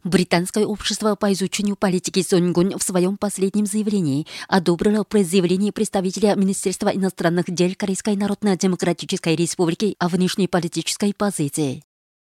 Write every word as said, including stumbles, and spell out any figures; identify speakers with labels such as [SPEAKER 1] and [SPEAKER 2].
[SPEAKER 1] Британское общество по изучению политики Сонгун в своем последнем заявлении одобрило заявление представителя Министерства иностранных дел Корейской Народно-Демократической Республики о внешнеполитической позиции.